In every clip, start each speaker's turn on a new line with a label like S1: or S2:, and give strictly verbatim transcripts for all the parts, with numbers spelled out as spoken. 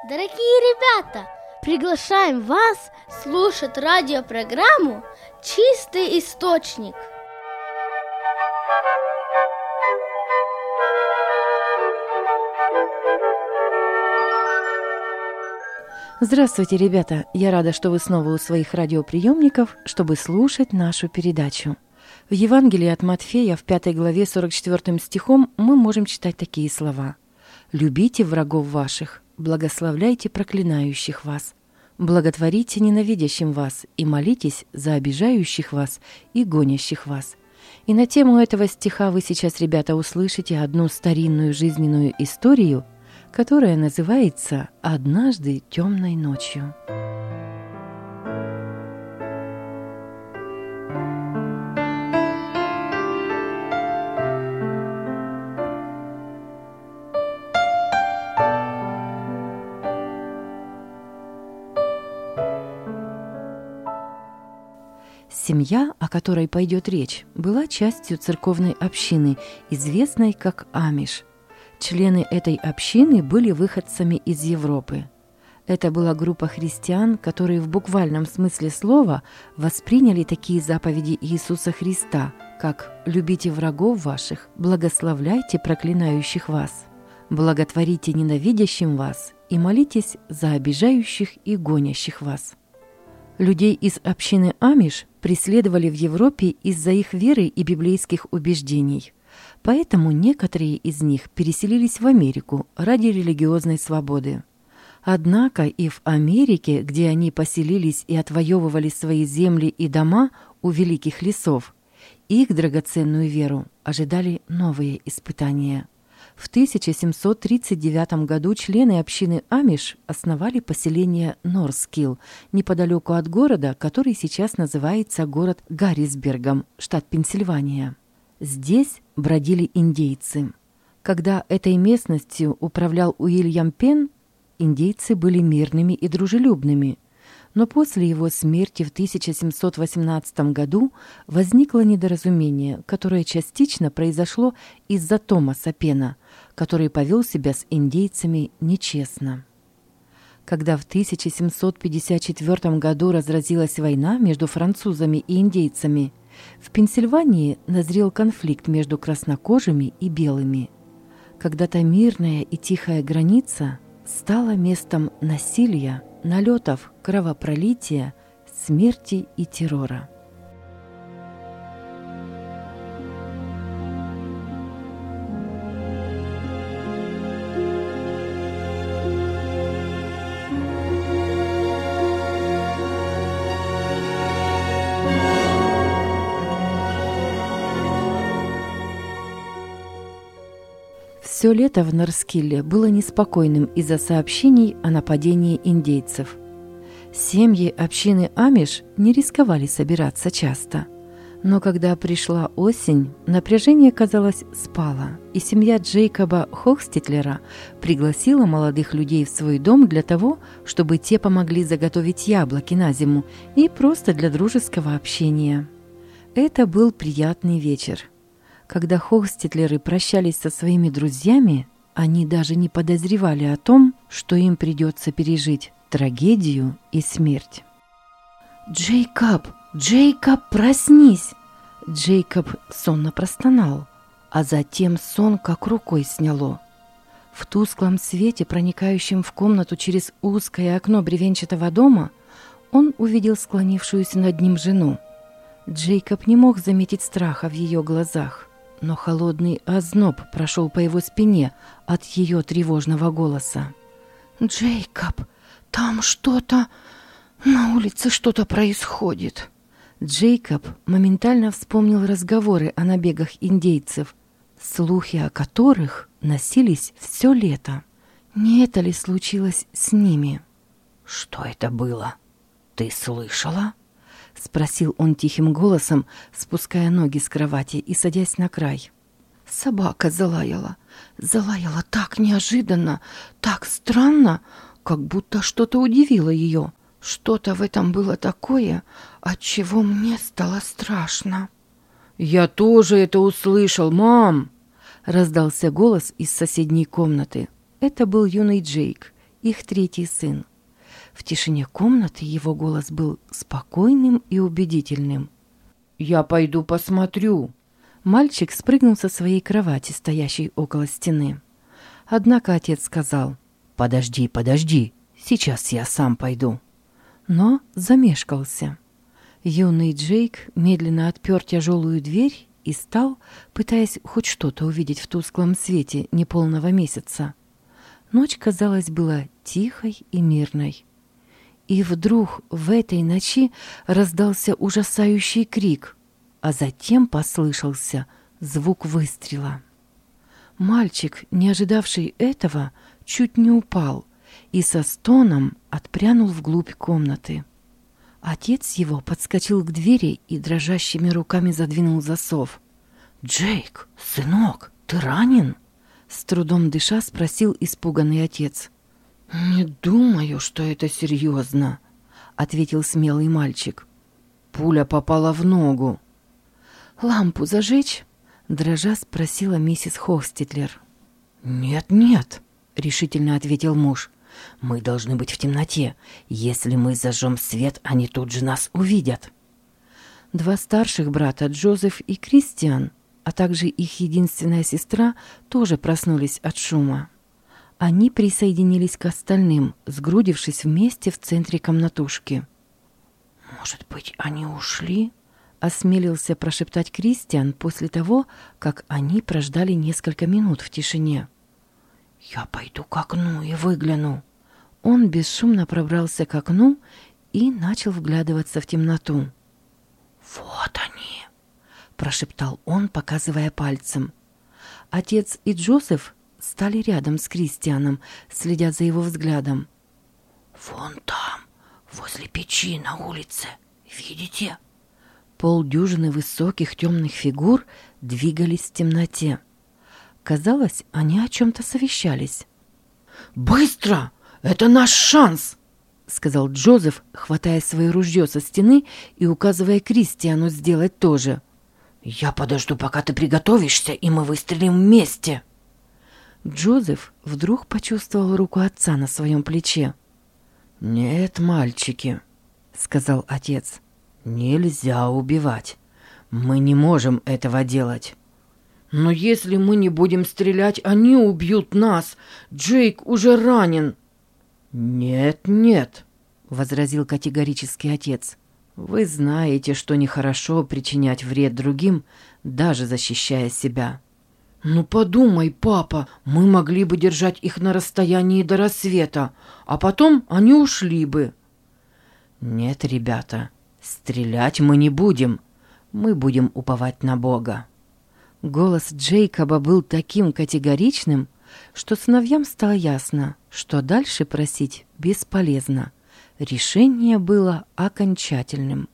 S1: Дорогие ребята, приглашаем вас слушать радиопрограмму «Чистый источник».
S2: Здравствуйте, ребята! Я рада, что вы снова у своих радиоприемников, чтобы слушать нашу передачу. В Евангелии от Матфея в пятой главе сорок четвёртым стихом мы можем читать такие слова: «Любите врагов ваших, благословляйте проклинающих вас, благотворите ненавидящим вас и молитесь за обижающих вас и гонящих вас». И на тему этого стиха вы сейчас, ребята, услышите одну старинную жизненную историю, которая называется «Однажды темной ночью». Семья, о которой пойдет речь, была частью церковной общины, известной как Амиш. Члены этой общины были выходцами из Европы. Это была группа христиан, которые в буквальном смысле слова восприняли такие заповеди Иисуса Христа, как «любите врагов ваших, благословляйте проклинающих вас, благотворите ненавидящим вас и молитесь за обижающих и гонящих вас». Людей из общины Амиш преследовали в Европе из-за их веры и библейских убеждений. Поэтому некоторые из них переселились в Америку ради религиозной свободы. Однако и в Америке, где они поселились и отвоевывали свои земли и дома у великих лесов, их драгоценную веру ожидали новые испытания. В тысяча семьсот тридцать девятом году члены общины Амиш основали поселение Норскилл неподалеку от города, который сейчас называется город Гаррисбергом, штат Пенсильвания. Здесь бродили индейцы. Когда этой местностью управлял Уильям Пенн, индейцы были мирными и дружелюбными. Но после его смерти в тысяча семьсот восемнадцатом году возникло недоразумение, которое частично произошло из-за Томаса Пенна, который повел себя с индейцами нечестно. Когда в тысяча семьсот пятьдесят четвёртом году разразилась война между французами и индейцами, в Пенсильвании назрел конфликт между краснокожими и белыми. Когда-то мирная и тихая граница стала местом насилия, налетов, кровопролития, смерти и террора. Все лето в Норскилле было неспокойным из-за сообщений о нападении индейцев. Семьи общины Амиш не рисковали собираться часто. Но когда пришла осень, напряжение, казалось, спало, и семья Джейкоба Хохстетлера пригласила молодых людей в свой дом для того, чтобы те помогли заготовить яблоки на зиму и просто для дружеского общения. Это был приятный вечер. Когда Хохстетлеры прощались со своими друзьями, они даже не подозревали о том, что им придется пережить трагедию и смерть. «Джейкоб! Джейкоб, проснись!» Джейкоб сонно простонал, а затем сон как рукой сняло. В тусклом свете, проникающем в комнату через узкое окно бревенчатого дома, он увидел склонившуюся над ним жену. Джейкоб не мог заметить страха в ее глазах, но холодный озноб прошел по его спине от ее тревожного голоса. «Джейкоб, там что-то... на улице что-то происходит». Джейкоб моментально вспомнил разговоры о набегах индейцев, слухи о которых носились все лето. Не это ли случилось с ними? «Что это было? Ты слышала?» — спросил он тихим голосом, спуская ноги с кровати и садясь на край. «Собака залаяла. Залаяла так неожиданно, так странно, как будто что-то удивило ее. Что-то в этом было такое, от чего мне стало страшно». «Я тоже это услышал, мам!» — раздался голос из соседней комнаты. Это был юный Джейк, их третий сын. В тишине комнаты его голос был спокойным и убедительным. «Я пойду посмотрю». Мальчик спрыгнул со своей кровати, стоящей около стены. Однако отец сказал: «Подожди, подожди, сейчас я сам пойду». Но замешкался. Юный Джейк медленно отпер тяжелую дверь и стал, пытаясь хоть что-то увидеть в тусклом свете неполного месяца. Ночь, казалось, была тихой и мирной. И вдруг в этой ночи раздался ужасающий крик, а затем послышался звук выстрела. Мальчик, не ожидавший этого, чуть не упал и со стоном отпрянул вглубь комнаты. Отец его подскочил к двери и дрожащими руками задвинул засов. «Джейк, сынок, ты ранен?» С трудом дыша спросил испуганный отец. «Не думаю, что это серьезно», — ответил смелый мальчик. «Пуля попала в ногу». «Лампу зажечь?» — дрожа спросила миссис Хохстетлер. «Нет-нет», — решительно ответил муж. «Мы должны быть в темноте. Если мы зажжем свет, они тут же нас увидят». Два старших брата, Джозеф и Кристиан, а также их единственная сестра, тоже проснулись от шума. Они присоединились к остальным, сгрудившись вместе в центре комнатушки. «Может быть, они ушли?» — осмелился прошептать Кристиан после того, как они прождали несколько минут в тишине. «Я пойду к окну и выгляну». Он бесшумно пробрался к окну и начал вглядываться в темноту. «Вот они!» — прошептал он, показывая пальцем. Отец и Джозеф стали рядом с Кристианом, следя за его взглядом. «Вон там, возле печи на улице, видите?» Полдюжины высоких темных фигур двигались в темноте. Казалось, они о чем-то совещались. «Быстро! Это наш шанс!» — сказал Джозеф, хватая свое ружье со стены и указывая Кристиану сделать то же. «Я подожду, пока ты приготовишься, и мы выстрелим вместе!» Джозеф вдруг почувствовал руку отца на своем плече. «Нет, мальчики», — сказал отец, — «нельзя убивать. Мы не можем этого делать». «Но если мы не будем стрелять, они убьют нас. Джейк уже ранен». «Нет, нет», — возразил категорически отец. «Вы знаете, что нехорошо причинять вред другим, даже защищая себя». «Ну подумай, папа, мы могли бы держать их на расстоянии до рассвета, а потом они ушли бы». «Нет, ребята, стрелять мы не будем. Мы будем уповать на Бога». Голос Джейкоба был таким категоричным, что сыновьям стало ясно, что дальше просить бесполезно. Решение было окончательным.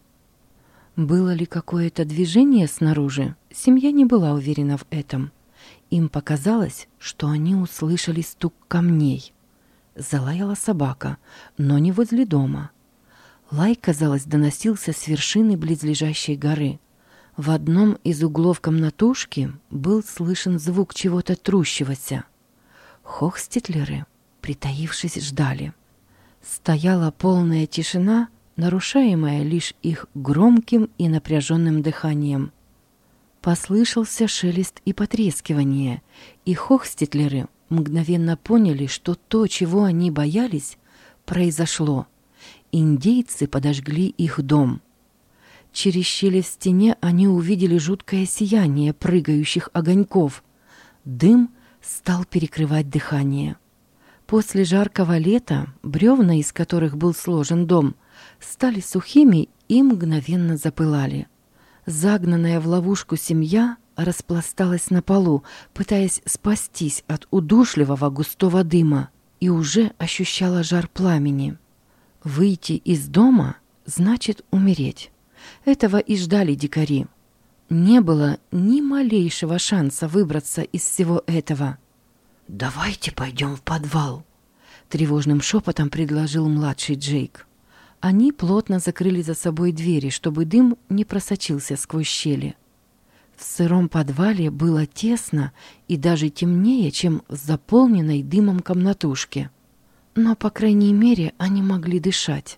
S2: Было ли какое-то движение снаружи? Семья не была уверена в этом. Им показалось, что они услышали стук камней. Залаяла собака, но не возле дома. Лай, казалось, доносился с вершины близлежащей горы. В одном из углов комнатушки был слышен звук чего-то трущегося. Хохстетлеры, притаившись, ждали. Стояла полная тишина, нарушаемая лишь их громким и напряженным дыханием. Послышался шелест и потрескивание, и Хохстетлеры мгновенно поняли, что то, чего они боялись, произошло. Индейцы подожгли их дом. Через щели в стене они увидели жуткое сияние прыгающих огоньков. Дым стал перекрывать дыхание. После жаркого лета бревна, из которых был сложен дом, стали сухими и мгновенно запылали. Загнанная в ловушку семья распласталась на полу, пытаясь спастись от удушливого густого дыма, и уже ощущала жар пламени. Выйти из дома значит умереть. Этого и ждали дикари. Не было ни малейшего шанса выбраться из всего этого. «Давайте пойдем в подвал», — тревожным шепотом предложил младший Джейк. Они плотно закрыли за собой двери, чтобы дым не просочился сквозь щели. В сыром подвале было тесно и даже темнее, чем в заполненной дымом комнатушке. но, по крайней мере, они могли дышать.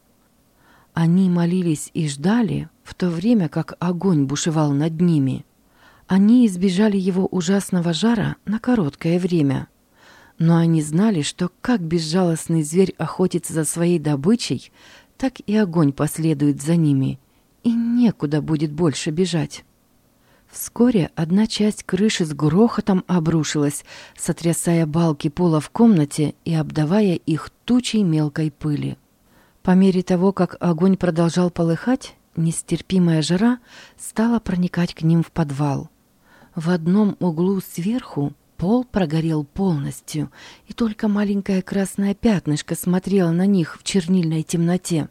S2: Они молились и ждали, в то время как огонь бушевал над ними. Они избежали его ужасного жара на короткое время. Но они знали, что как безжалостный зверь охотится за своей добычей, так и огонь последует за ними, и некуда будет больше бежать. Вскоре одна часть крыши с грохотом обрушилась, сотрясая балки пола в комнате и обдавая их тучей мелкой пыли. По мере того, как огонь продолжал полыхать, нестерпимая жара стала проникать к ним в подвал. В одном углу сверху пол прогорел полностью, и только маленькое красное пятнышко смотрело на них в чернильной темноте.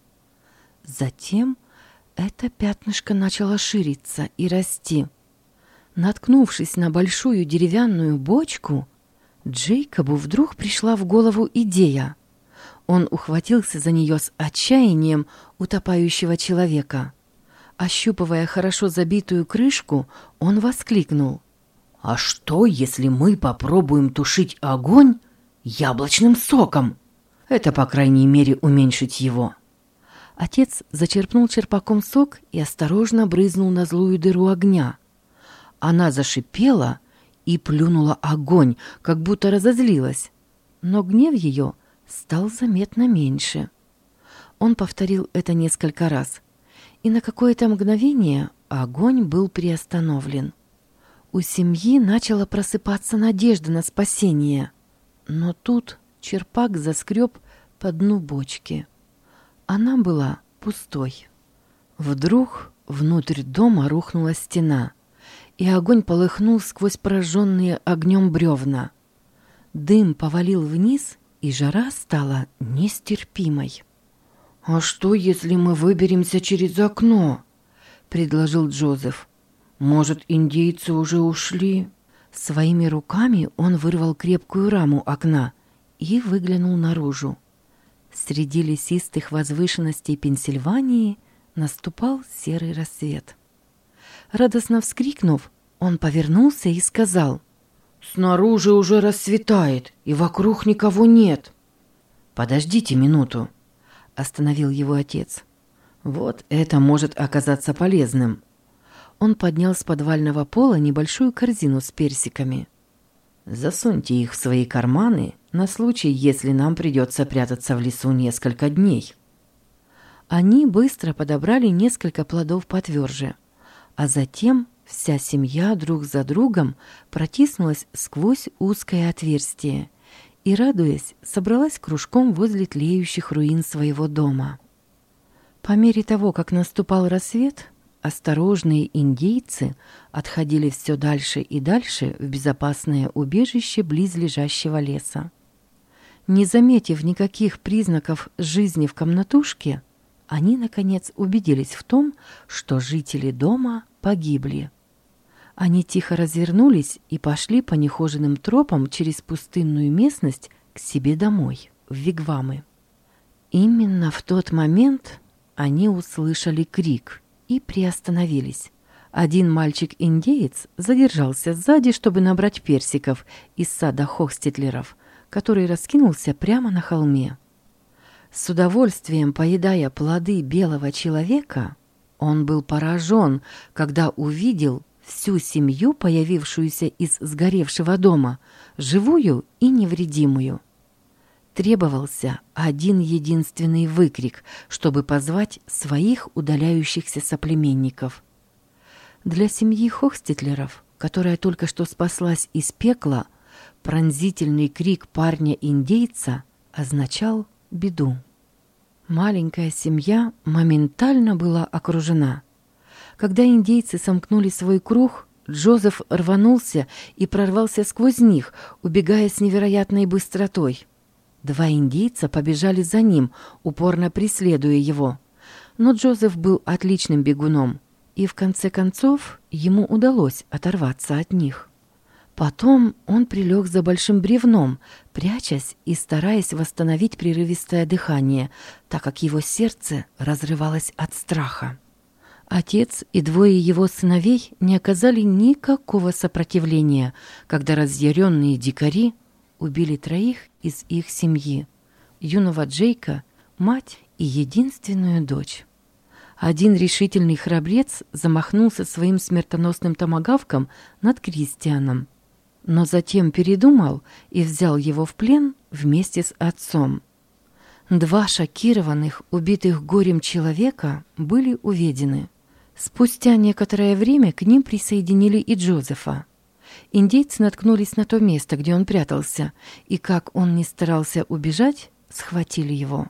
S2: Затем это пятнышко начало шириться и расти. Наткнувшись на большую деревянную бочку, Джейкобу вдруг пришла в голову идея. Он ухватился за нее с отчаянием утопающего человека. Ощупывая хорошо забитую крышку, он воскликнул: «А что, если мы попробуем тушить огонь яблочным соком? Это, по крайней мере, уменьшит его». Отец зачерпнул черпаком сок и осторожно брызнул на злую дыру огня. Она зашипела и плюнула огонь, как будто разозлилась, но гнев ее стал заметно меньше. Он повторил это несколько раз, и на какое-то мгновение огонь был приостановлен. У семьи начала просыпаться надежда на спасение, но тут черпак заскреб по дну бочки. Она была пустой. Вдруг внутрь дома рухнула стена, и огонь полыхнул сквозь прожженные огнем бревна. Дым повалил вниз, и жара стала нестерпимой. «А что, если мы выберемся через окно?» — предложил Джозеф. «Может, индейцы уже ушли?» Своими руками он вырвал крепкую раму окна и выглянул наружу. Среди лесистых возвышенностей Пенсильвании наступал серый рассвет. Радостно вскрикнув, он повернулся и сказал: «Снаружи уже рассветает, и вокруг никого нет». «Подождите минуту», — остановил его отец. «Вот это может оказаться полезным». Он поднял с подвального пола небольшую корзину с персиками. «Засуньте их в свои карманы на случай, если нам придется прятаться в лесу несколько дней». Они быстро подобрали несколько плодов потверже, а затем вся семья друг за другом протиснулась сквозь узкое отверстие и, радуясь, собралась кружком возле тлеющих руин своего дома. По мере того, как наступал рассвет, осторожные индейцы отходили все дальше и дальше в безопасное убежище близлежащего леса. Не заметив никаких признаков жизни в комнатушке, они, наконец, убедились в том, что жители дома погибли. Они тихо развернулись и пошли по нехоженным тропам через пустынную местность к себе домой, в вигвамы. Именно в тот момент они услышали крик и приостановились. Один мальчик-индеец задержался сзади, чтобы набрать персиков из сада Хохстетлеров, который раскинулся прямо на холме. С удовольствием поедая плоды белого человека, он был поражен, когда увидел всю семью, появившуюся из сгоревшего дома, живую и невредимую. Требовался один единственный выкрик, чтобы позвать своих удаляющихся соплеменников. Для семьи Хохстетлеров, которая только что спаслась из пекла, пронзительный крик парня-индейца означал беду. Маленькая семья моментально была окружена. Когда индейцы сомкнули свой круг, Джозеф рванулся и прорвался сквозь них, убегая с невероятной быстротой. Два индейца побежали за ним, упорно преследуя его. Но Джозеф был отличным бегуном, и в конце концов ему удалось оторваться от них. Потом он прилег за большим бревном, прячась и стараясь восстановить прерывистое дыхание, так как его сердце разрывалось от страха. Отец и двое его сыновей не оказали никакого сопротивления, когда разъяренные дикари убили троих из их семьи юного Джейка, мать и единственную дочь. Один решительный храбрец замахнулся своим смертоносным томагавком над Кристианом, но затем передумал и взял его в плен вместе с отцом. Два шокированных, убитых горем человека были уведены. Спустя некоторое время к ним присоединили и Джозефа. Индейцы наткнулись на то место, где он прятался, и, как он ни старался убежать, схватили его.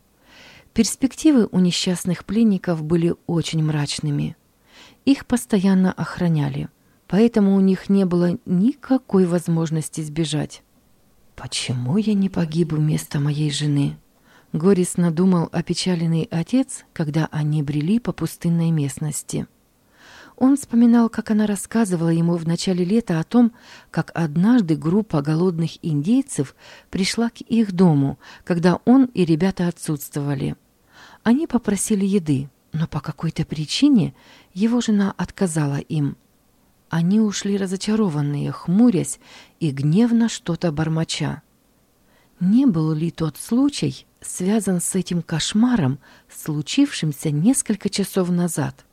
S2: Перспективы у несчастных пленников были очень мрачными. Их постоянно охраняли, поэтому у них не было никакой возможности сбежать. «Почему я не погиб вместо моей жены?» — горестно думал опечаленный отец, когда они брели по пустынной местности. Он вспоминал, как она рассказывала ему в начале лета о том, как однажды группа голодных индейцев пришла к их дому, когда он и ребята отсутствовали. Они попросили еды, но по какой-то причине его жена отказала им. Они ушли разочарованные, хмурясь и гневно что-то бормоча. Не был ли тот случай связан с этим кошмаром, случившимся несколько часов назад?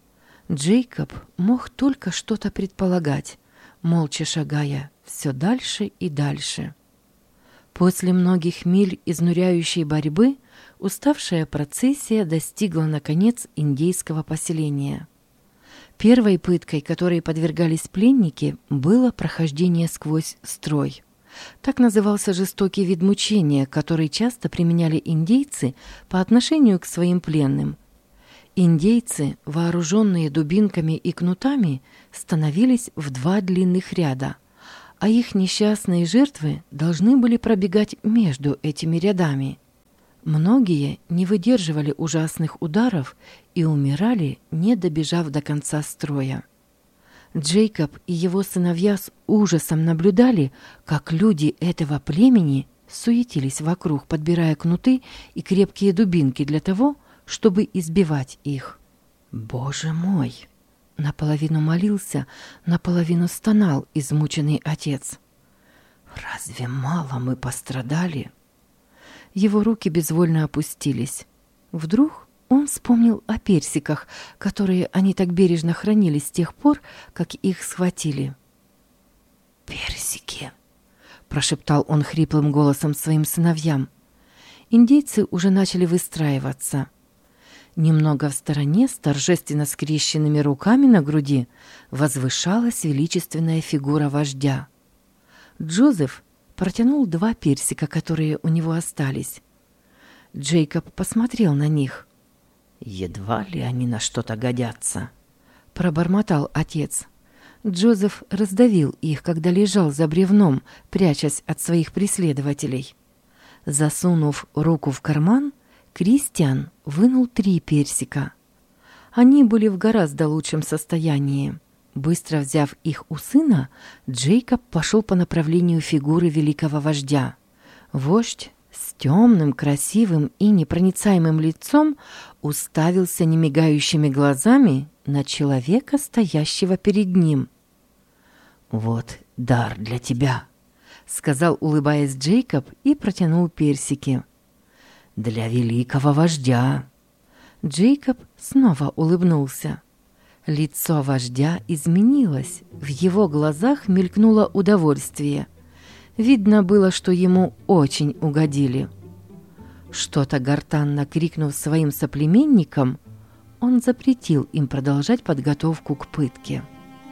S2: Джейкоб мог только что-то предполагать, молча шагая все дальше и дальше. После многих миль изнуряющей борьбы уставшая процессия достигла, наконец, индейского поселения. Первой пыткой, которой подвергались пленники, было прохождение сквозь строй. Так назывался жестокий вид мучения, который часто применяли индейцы по отношению к своим пленным. Индейцы, вооруженные дубинками и кнутами, становились в два длинных ряда, а их несчастные жертвы должны были пробегать между этими рядами. Многие не выдерживали ужасных ударов и умирали, не добежав до конца строя. Джейкоб и его сыновья с ужасом наблюдали, как люди этого племени суетились вокруг, подбирая кнуты и крепкие дубинки для того, чтобы избивать их. «Боже мой!» — наполовину молился, наполовину стонал измученный отец. «Разве мало мы пострадали?» Его руки безвольно опустились. Вдруг он вспомнил о персиках, которые они так бережно хранили с тех пор, как их схватили. «Персики!» — прошептал он хриплым голосом своим сыновьям. Индейцы уже начали выстраиваться. Немного в стороне, с торжественно скрещенными руками на груди, возвышалась величественная фигура вождя. Джозеф протянул два персика, которые у него остались. Джейкоб посмотрел на них. «Едва ли они на что-то годятся», — пробормотал отец. Джозеф раздавил их, когда лежал за бревном, прячась от своих преследователей. Засунув руку в карман, Кристиан вынул три персика. Они были в гораздо лучшем состоянии. Быстро взяв их у сына, Джейкоб пошел по направлению фигуры великого вождя. Вождь с темным, красивым и непроницаемым лицом уставился немигающими глазами на человека, стоящего перед ним. «Вот дар для тебя», — сказал, улыбаясь Джейкоб, и протянул персики. «Для великого вождя». Джейкоб снова улыбнулся. Лицо вождя изменилось, в его глазах мелькнуло удовольствие. Видно было, что ему очень угодили. Что-то гортанно крикнув своим соплеменникам, он запретил им продолжать подготовку к пытке.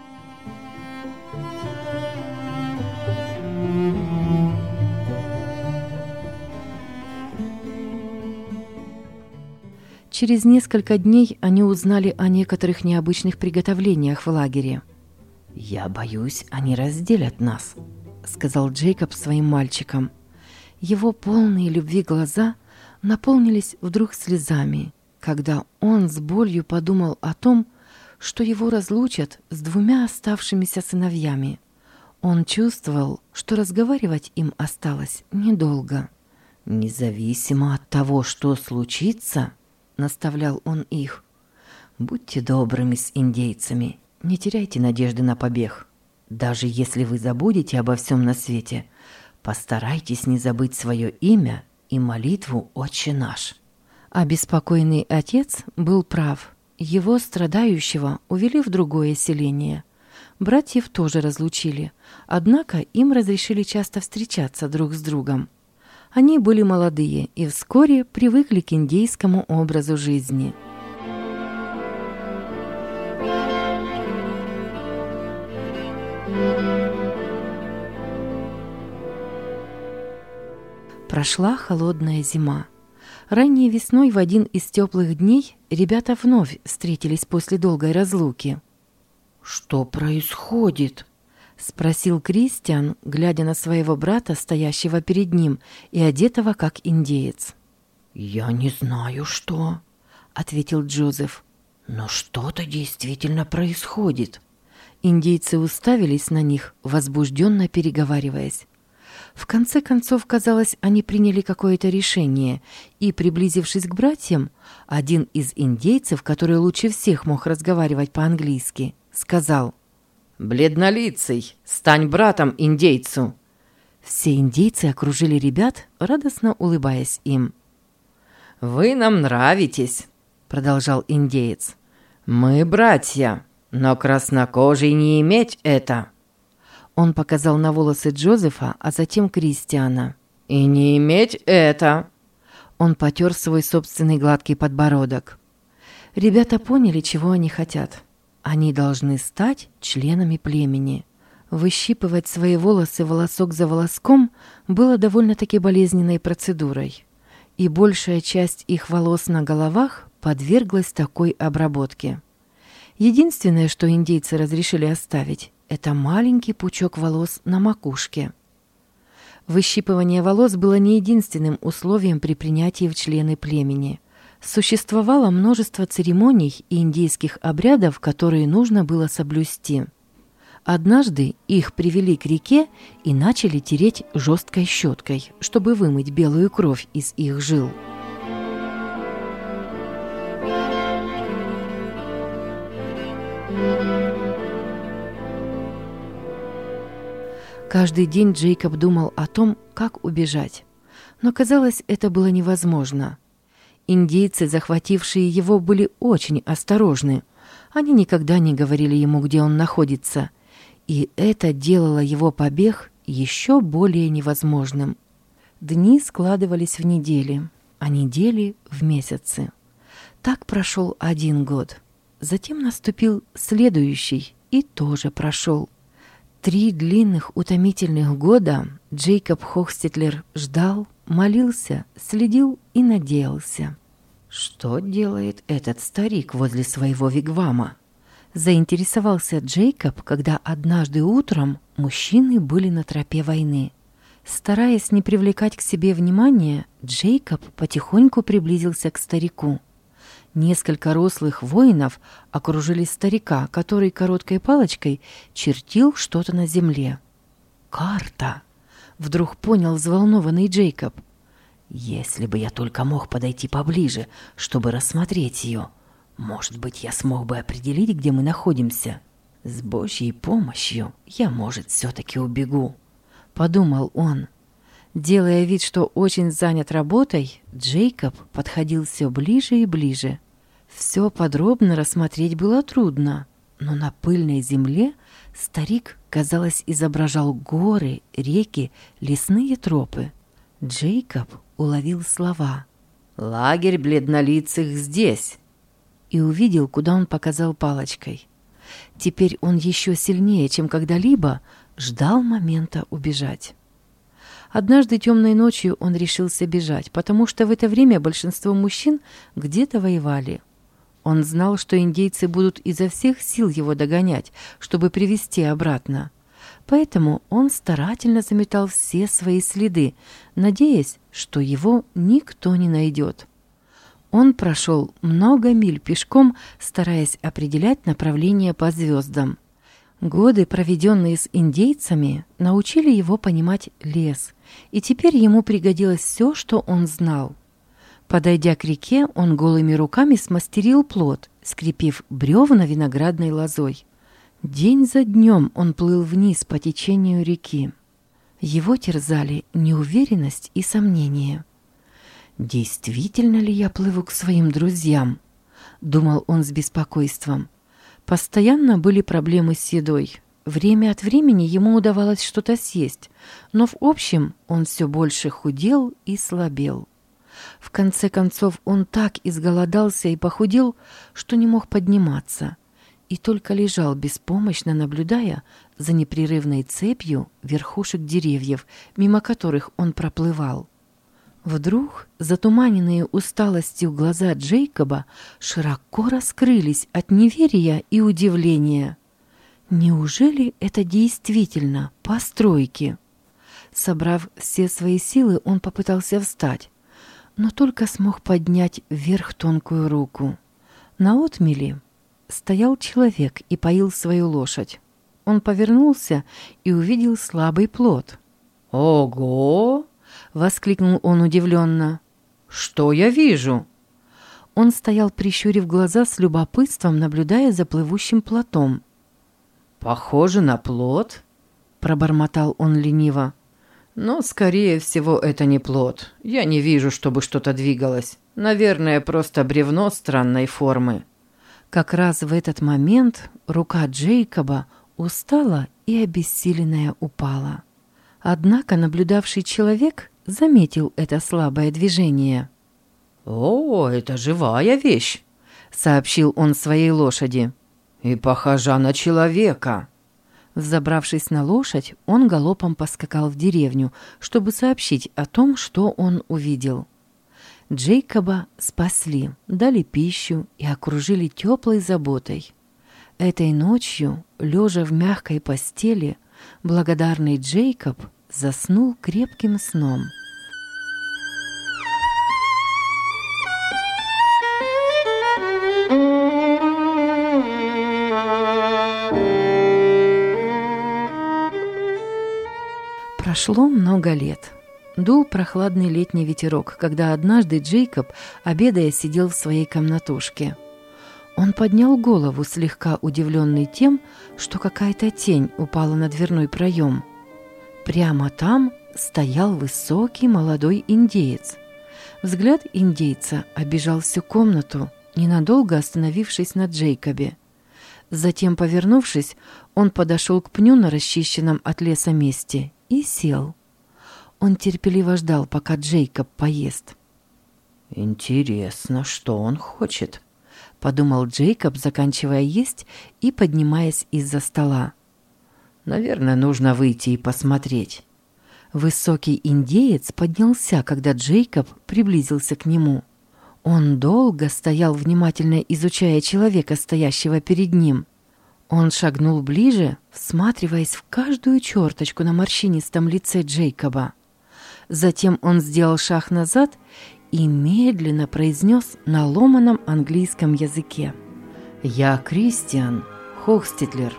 S2: Через несколько дней они узнали о некоторых необычных приготовлениях в лагере. «Я боюсь, они разделят нас», — сказал Джейкоб своим мальчикам. Его полные любви глаза наполнились вдруг слезами, когда он с болью подумал о том, что его разлучат с двумя оставшимися сыновьями. Он чувствовал, что разговаривать им осталось недолго. «Независимо от того, что случится», — наставлял он их, — «будьте добрыми с индейцами, не теряйте надежды на побег. Даже если вы забудете обо всем на свете, постарайтесь не забыть свое имя и молитву «Отче наш». Обеспокоенный отец был прав. Его, страдающего, увели в другое селение. Братьев тоже разлучили, однако им разрешили часто встречаться друг с другом. Они были молодые и вскоре привыкли к индейскому образу жизни. Прошла холодная зима. Ранней весной в один из теплых дней ребята вновь встретились после долгой разлуки. «Что происходит?» — спросил Кристиан, глядя на своего брата, стоящего перед ним и одетого как индеец. «Я не знаю, что», — ответил Джозеф. «Но что-то действительно происходит». Индейцы уставились на них, возбужденно переговариваясь. В конце концов, казалось, они приняли какое-то решение, и, приблизившись к братьям, один из индейцев, который лучше всех мог разговаривать по-английски, сказал: «Бледнолицый, стань братом индейцу!» Все индейцы окружили ребят, радостно улыбаясь им. «Вы нам нравитесь», — продолжал индеец. «Мы братья, но краснокожий не иметь это». Он показал на волосы Джозефа, а затем Кристиана. «И не иметь это!» Он потер свой собственный гладкий подбородок. Ребята поняли, чего они хотят. Они должны стать членами племени. Выщипывать свои волосы волосок за волоском было довольно-таки болезненной процедурой. И большая часть их волос на головах подверглась такой обработке. Единственное, что индейцы разрешили оставить, это маленький пучок волос на макушке. Выщипывание волос было не единственным условием при принятии в члены племени. Существовало множество церемоний и индейских обрядов, которые нужно было соблюсти. Однажды их привели к реке и начали тереть жесткой щеткой, чтобы вымыть белую кровь из их жил. Каждый день Джейкоб думал о том, как убежать. Но, казалось, это было невозможно. Индейцы, захватившие его, были очень осторожны. Они никогда не говорили ему, где он находится. И это делало его побег еще более невозможным. Дни складывались в недели, а недели в месяцы. Так прошел один год. Затем наступил следующий и тоже прошел. Три длинных утомительных года Джейкоб Хохстетлер ждал, молился, следил и надеялся. «Что делает этот старик возле своего вигвама?» Заинтересовался Джейкоб, когда однажды утром мужчины были на тропе войны. Стараясь не привлекать к себе внимания, Джейкоб потихоньку приблизился к старику. Несколько рослых воинов окружили старика, который короткой палочкой чертил что-то на земле. «Карта!» — вдруг понял взволнованный Джейкоб. «Если бы я только мог подойти поближе, чтобы рассмотреть ее, может быть, я смог бы определить, где мы находимся. С Божьей помощью я, может, все-таки убегу», — подумал он. Делая вид, что очень занят работой, Джейкоб подходил все ближе и ближе. Все подробно рассмотреть было трудно, но на пыльной земле старик, казалось, изображал горы, реки, лесные тропы. Джейкоб уловил слова «Лагерь бледнолицых здесь» и увидел, куда он показал палочкой. Теперь он еще сильнее, чем когда-либо, ждал момента убежать. Однажды темной ночью он решился бежать, потому что в это время большинство мужчин где-то воевали. Он знал, что индейцы будут изо всех сил его догонять, чтобы привести обратно. Поэтому он старательно заметал все свои следы, надеясь, что его никто не найдет. Он прошел много миль пешком, стараясь определять направление по звездам. Годы, проведенные с индейцами, научили его понимать лес, и теперь ему пригодилось все, что он знал. Подойдя к реке, он голыми руками смастерил плот, скрепив бревна виноградной лозой. День за днем он плыл вниз по течению реки. Его терзали неуверенность и сомнения. «Действительно ли я плыву к своим друзьям?» – думал он с беспокойством. Постоянно были проблемы с едой. Время от времени ему удавалось что-то съесть, но в общем он все больше худел и слабел. В конце концов он так изголодался и похудел, что не мог подниматься, и только лежал беспомощно, наблюдая за непрерывной цепью верхушек деревьев, мимо которых он проплывал. Вдруг затуманенные усталостью глаза Джейкоба широко раскрылись от неверия и удивления. Неужели это действительно постройки? Собрав все свои силы, он попытался встать, но только смог поднять вверх тонкую руку. На отмели стоял человек и поил свою лошадь. Он повернулся и увидел слабый плод. «Ого!» — воскликнул он удивленно. «Что я вижу?» Он стоял, прищурив глаза, с любопытством наблюдая за плывущим плотом. «Похоже на плот», — пробормотал он лениво. «Но, скорее всего, это не плот. Я не вижу, чтобы что-то двигалось. Наверное, просто бревно странной формы». Как раз в этот момент рука Джейкоба устала и обессиленная упала. Однако наблюдавший человек заметил это слабое движение. «О, это живая вещь», — сообщил он своей лошади. «И похожа на человека». Взобравшись на лошадь, он галопом поскакал в деревню, чтобы сообщить о том, что он увидел. Джейкоба спасли, дали пищу и окружили теплой заботой. Этой ночью, лежа в мягкой постели, благодарный Джейкоб заснул крепким сном. Прошло много лет. Дул прохладный летний ветерок, когда однажды Джейкоб, обедая, сидел в своей комнатушке. Он поднял голову, слегка удивленный тем, что какая-то тень упала на дверной проем. Прямо там стоял высокий молодой индеец. Взгляд индейца обежал всю комнату, ненадолго остановившись на Джейкобе. Затем, повернувшись, он подошел к пню на расчищенном от леса месте и сел. Он терпеливо ждал, пока Джейкоб поест. «Интересно, что он хочет?» — подумал Джейкоб, заканчивая есть и поднимаясь из-за стола. «Наверное, нужно выйти и посмотреть». Высокий индеец поднялся, когда Джейкоб приблизился к нему. Он долго стоял, внимательно изучая человека, стоящего перед ним. Он шагнул ближе, всматриваясь в каждую черточку на морщинистом лице Джейкоба. Затем он сделал шаг назад и медленно произнес на ломаном английском языке: «Я Кристиан Хохститлер».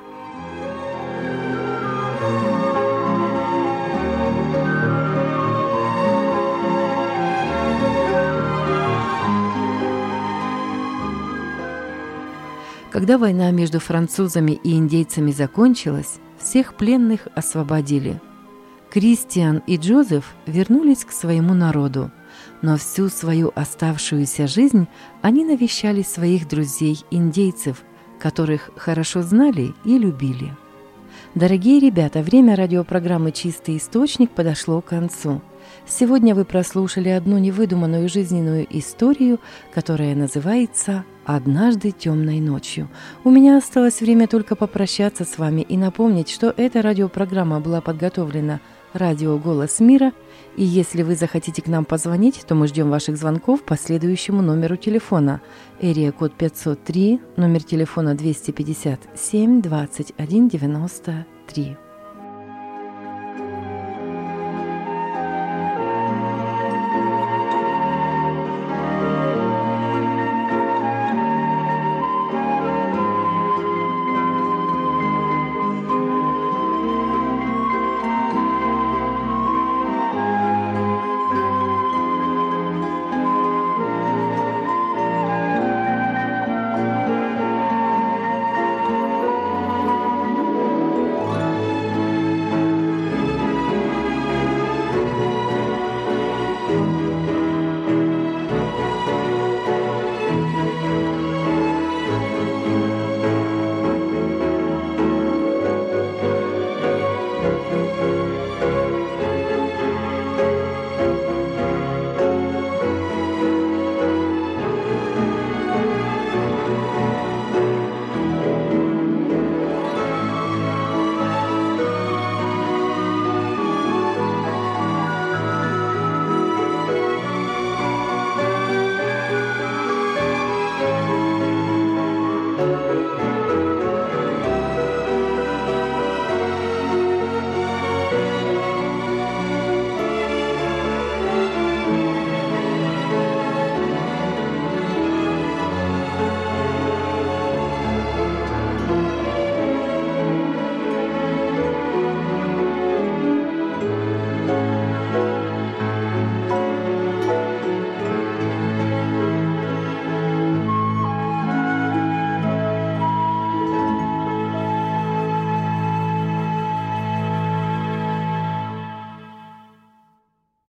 S2: Когда война между французами и индейцами закончилась, всех пленных освободили. Кристиан и Джозеф вернулись к своему народу, но всю свою оставшуюся жизнь они навещали своих друзей-индейцев, которых хорошо знали и любили. Дорогие ребята, время радиопрограммы «Чистый источник» подошло к концу. Сегодня вы прослушали одну невыдуманную жизненную историю, которая называется «Однажды темной ночью». У меня осталось время только попрощаться с вами и напомнить, что эта радиопрограмма была подготовлена радио «Голос мира», и если вы захотите к нам позвонить, то мы ждем ваших звонков по следующему номеру телефона. Эрия код пятьсот три, номер телефона двести пятьдесят семь двадцать один девяносто три.